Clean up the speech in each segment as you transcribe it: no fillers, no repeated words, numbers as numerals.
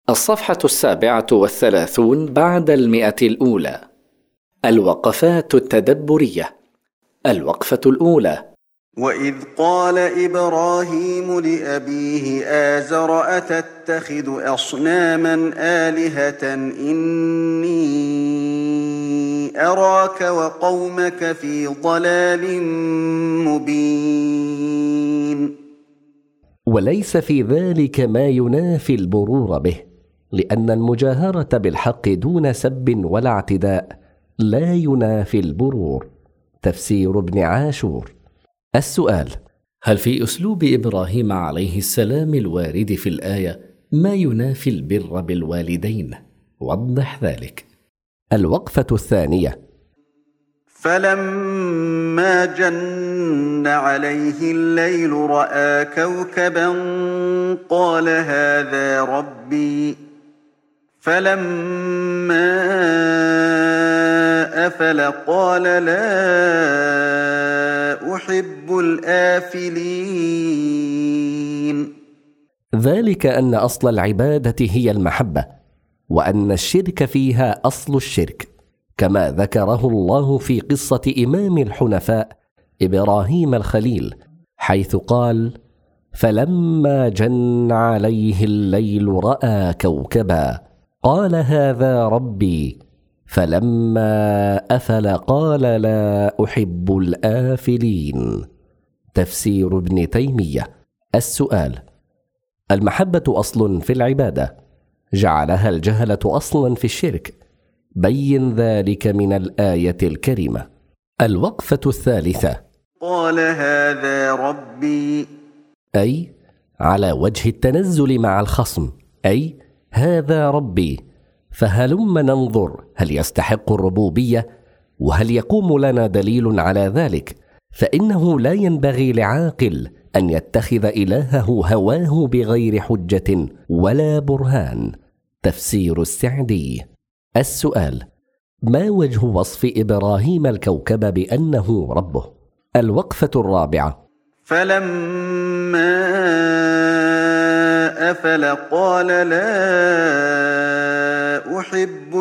الصفحة 37 بعد 100. الوقفات التدبرية. الوقفة الأولى: وإذ قال إبراهيم لأبيه آزر أتتخذ أصناما آلهة إني أراك وقومك في ضلال مبين. وليس في ذلك ما ينافي البرور به، لأن المجاهرة بالحق دون سب ولا اعتداء لا ينافي البرور. تفسير ابن عاشور. السؤال: هل في أسلوب إبراهيم عليه السلام الوارد في الآية ما ينافي البر بالوالدين؟ وضح ذلك. الوقفة الثانية: فلما جن عليه الليل رأى كوكبا قال هذا ربي، فلما أفل قال لا أحب الآفلين. ذلك أن أصل العبادة هي المحبة، وأن الشرك فيها أصل الشرك، كما ذكره الله في قصة إمام الحنفاء إبراهيم الخليل، حيث قال: فلما جن عليه الليل رأى كوكبا قال هذا ربي، فلما أفل قال لا أحب الآفلين. تفسير ابن تيمية. السؤال: المحبة أصل في العبادة، جعلها الجهلة أصلا في الشرك، بين ذلك من الآية الكريمة. الوقفة الثالثة: قال هذا ربي، أي على وجه التنزل مع الخصم، أي هذا ربي، فهلم ننظر هل يستحق الربوبية، وهل يقوم لنا دليل على ذلك، فإنه لا ينبغي لعاقل أن يتخذ إلهه هواه بغير حجة ولا برهان. تفسير السعدي. السؤال: ما وجه وصف إبراهيم الكوكب بأنه ربه؟ الوقفة الرابعة: فلما أفل قال لا أحب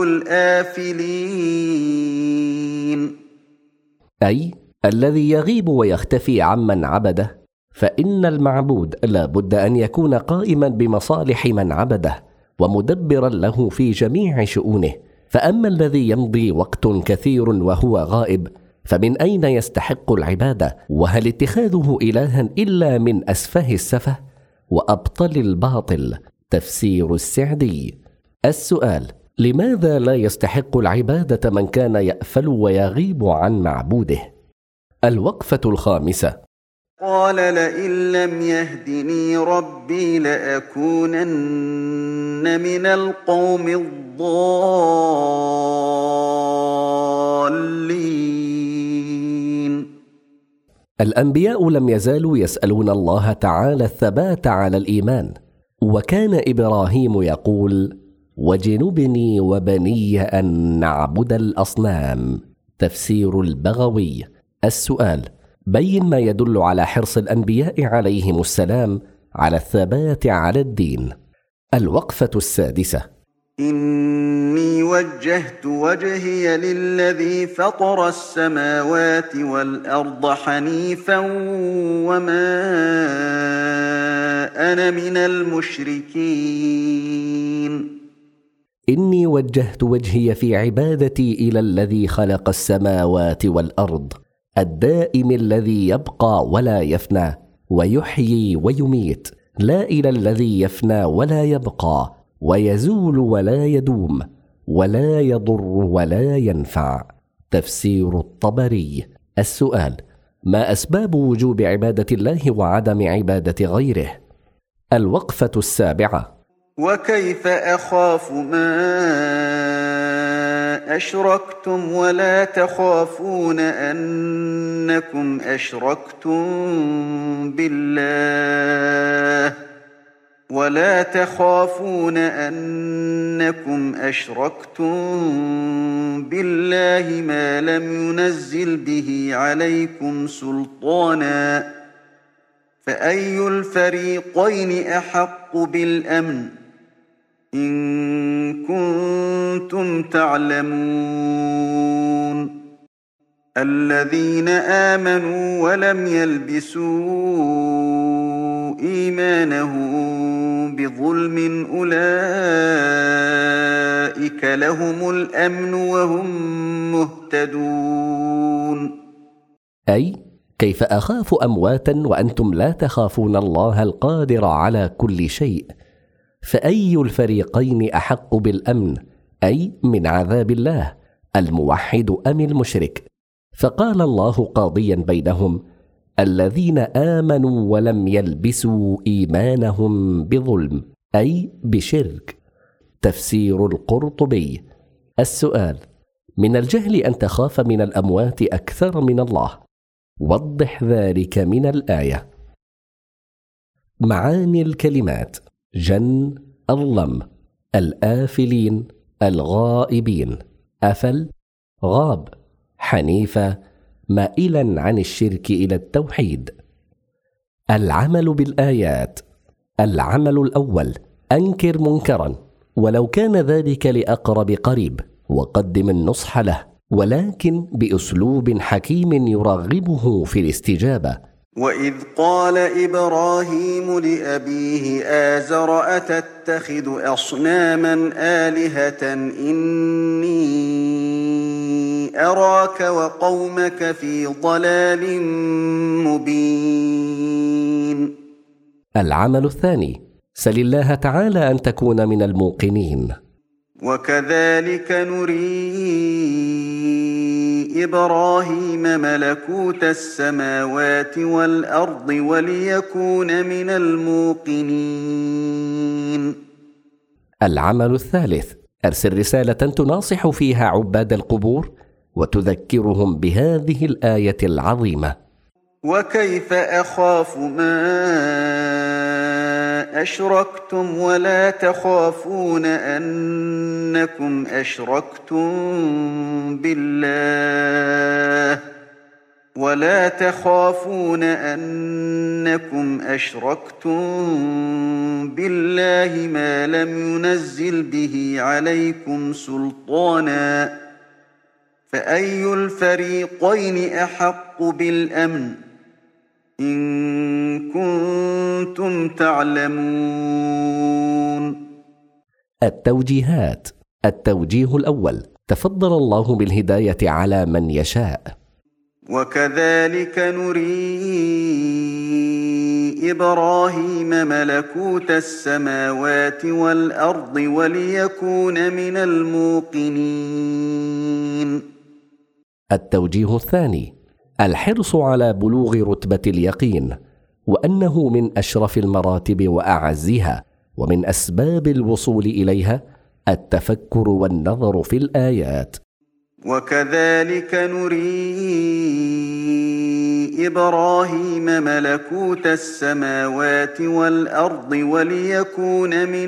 الآفلين، أي الذي يغيب ويختفي عمن عبده، فإن المعبود لا بد أن يكون قائما بمصالح من عبده ومدبرا له في جميع شؤونه، فأما الذي يمضي وقت كثير وهو غائب فمن أين يستحق العبادة؟ وهل اتخاذه إلها إلا من أسفه السفه وأبطل الباطل؟ تفسير السعدي. السؤال: لماذا لا يستحق العبادة من كان يأفل ويغيب عن معبوده؟ الوقفة الخامسة: قال لئن لم يهدني ربي لأكونن من القوم الضالين. الأنبياء لم يزالوا يسألون الله تعالى الثبات على الإيمان، وكان إبراهيم يقول: وجنبني وبني أن نعبد الأصنام. تفسير البغوي. السؤال: بين ما يدل على حرص الأنبياء عليهم السلام على الثبات على الدين. الوقفة السادسة: إني وجهت وجهي للذي فطر السماوات والأرض حنيفا وما أنا من المشركين. إني وجهت وجهي في عبادتي إلى الذي خلق السماوات والأرض، الدائم الذي يبقى ولا يفنى ويحيي ويميت، لا إلى الذي يفنى ولا يبقى ويزول ولا يدوم ولا يضر ولا ينفع. تفسير الطبري. السؤال: ما أسباب وجوب عبادة الله وعدم عبادة غيره؟ الوقفة السابعة: وكيف أخاف ما أشركتم ولا تخافون أنكم أشركتم بالله ما لم ينزل به عليكم سلطانا، فأي الفريقين أحق بالأمن إن كنتم تعلمون. الذين آمنوا ولم يلبسوا إيمانهم بظلم أولئك لهم الأمن وهم مهتدون. أي كيف أخاف أمواتا وأنتم لا تخافون الله القادر على كل شيء؟ فأي الفريقين أحق بالأمن، أي من عذاب الله، الموحد أم المشرك؟ فقال الله قاضيا بينهم: الذين آمنوا ولم يلبسوا إيمانهم بظلم، أي بشرك. تفسير القرطبي. السؤال: من الجهل أن تخاف من الأموات أكثر من الله، وضح ذلك من الآية. معاني الكلمات: جن، أظلم، الآفلين، الغائبين، أفل، غاب، حنيفة، مائلا عن الشرك إلى التوحيد. العمل بالآيات: العمل الأول: أنكر منكرا ولو كان ذلك لأقرب قريب، وقدم النصح له، ولكن بأسلوب حكيم يرغبه في الاستجابة. وإذ قال إبراهيم لأبيه آزر أتتخذ أصناما آلهة إني أراك وقومك في ضلال مبين. العمل الثاني: سل الله تعالى أن تكون من الموقنين. وكذلك نري إبراهيم ملكوت السماوات والأرض وليكون من الموقنين. العمل الثالث: أرسل رسالة تناصح فيها عباد القبور وتذكرهم بهذه الآية العظيمة. وكيف أخاف ما أشركتم ولا تخافون أنكم أشركتم بالله ما لم ينزل به عليكم سلطانا، فأي الفريقين أحق بالأمن إن كنتم تعلمون. التوجيهات. التوجيه الأول: تفضل الله بالهداية على من يشاء. وكذلك نري إبراهيم ملكوت السماوات والأرض وليكون من الموقنين. التوجيه الثاني: الحرص على بلوغ رتبة اليقين، وأنه من أشرف المراتب وأعزها، ومن أسباب الوصول إليها التفكر والنظر في الآيات. وكذلك نري إبراهيم ملكوت السماوات والأرض وليكون من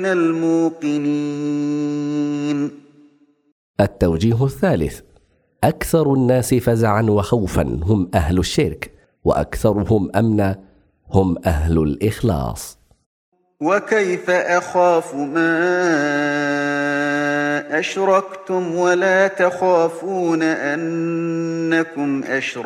الموقنين. التوجيه الثالث: أكثر الناس فزعا وخوفا هم أهل الشرك، وأكثرهم أمنا هم أهل الإخلاص. وكيف أخاف ما أشركتم ولا تخافون أنكم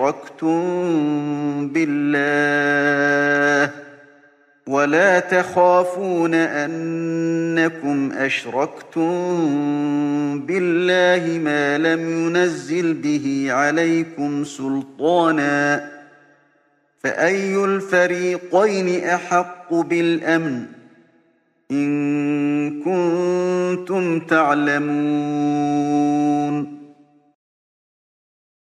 أشركتم بالله ما لم ينزل به عليكم سلطانا، فأي الفريقين أحق بالأمن إن كنتم تعلمون.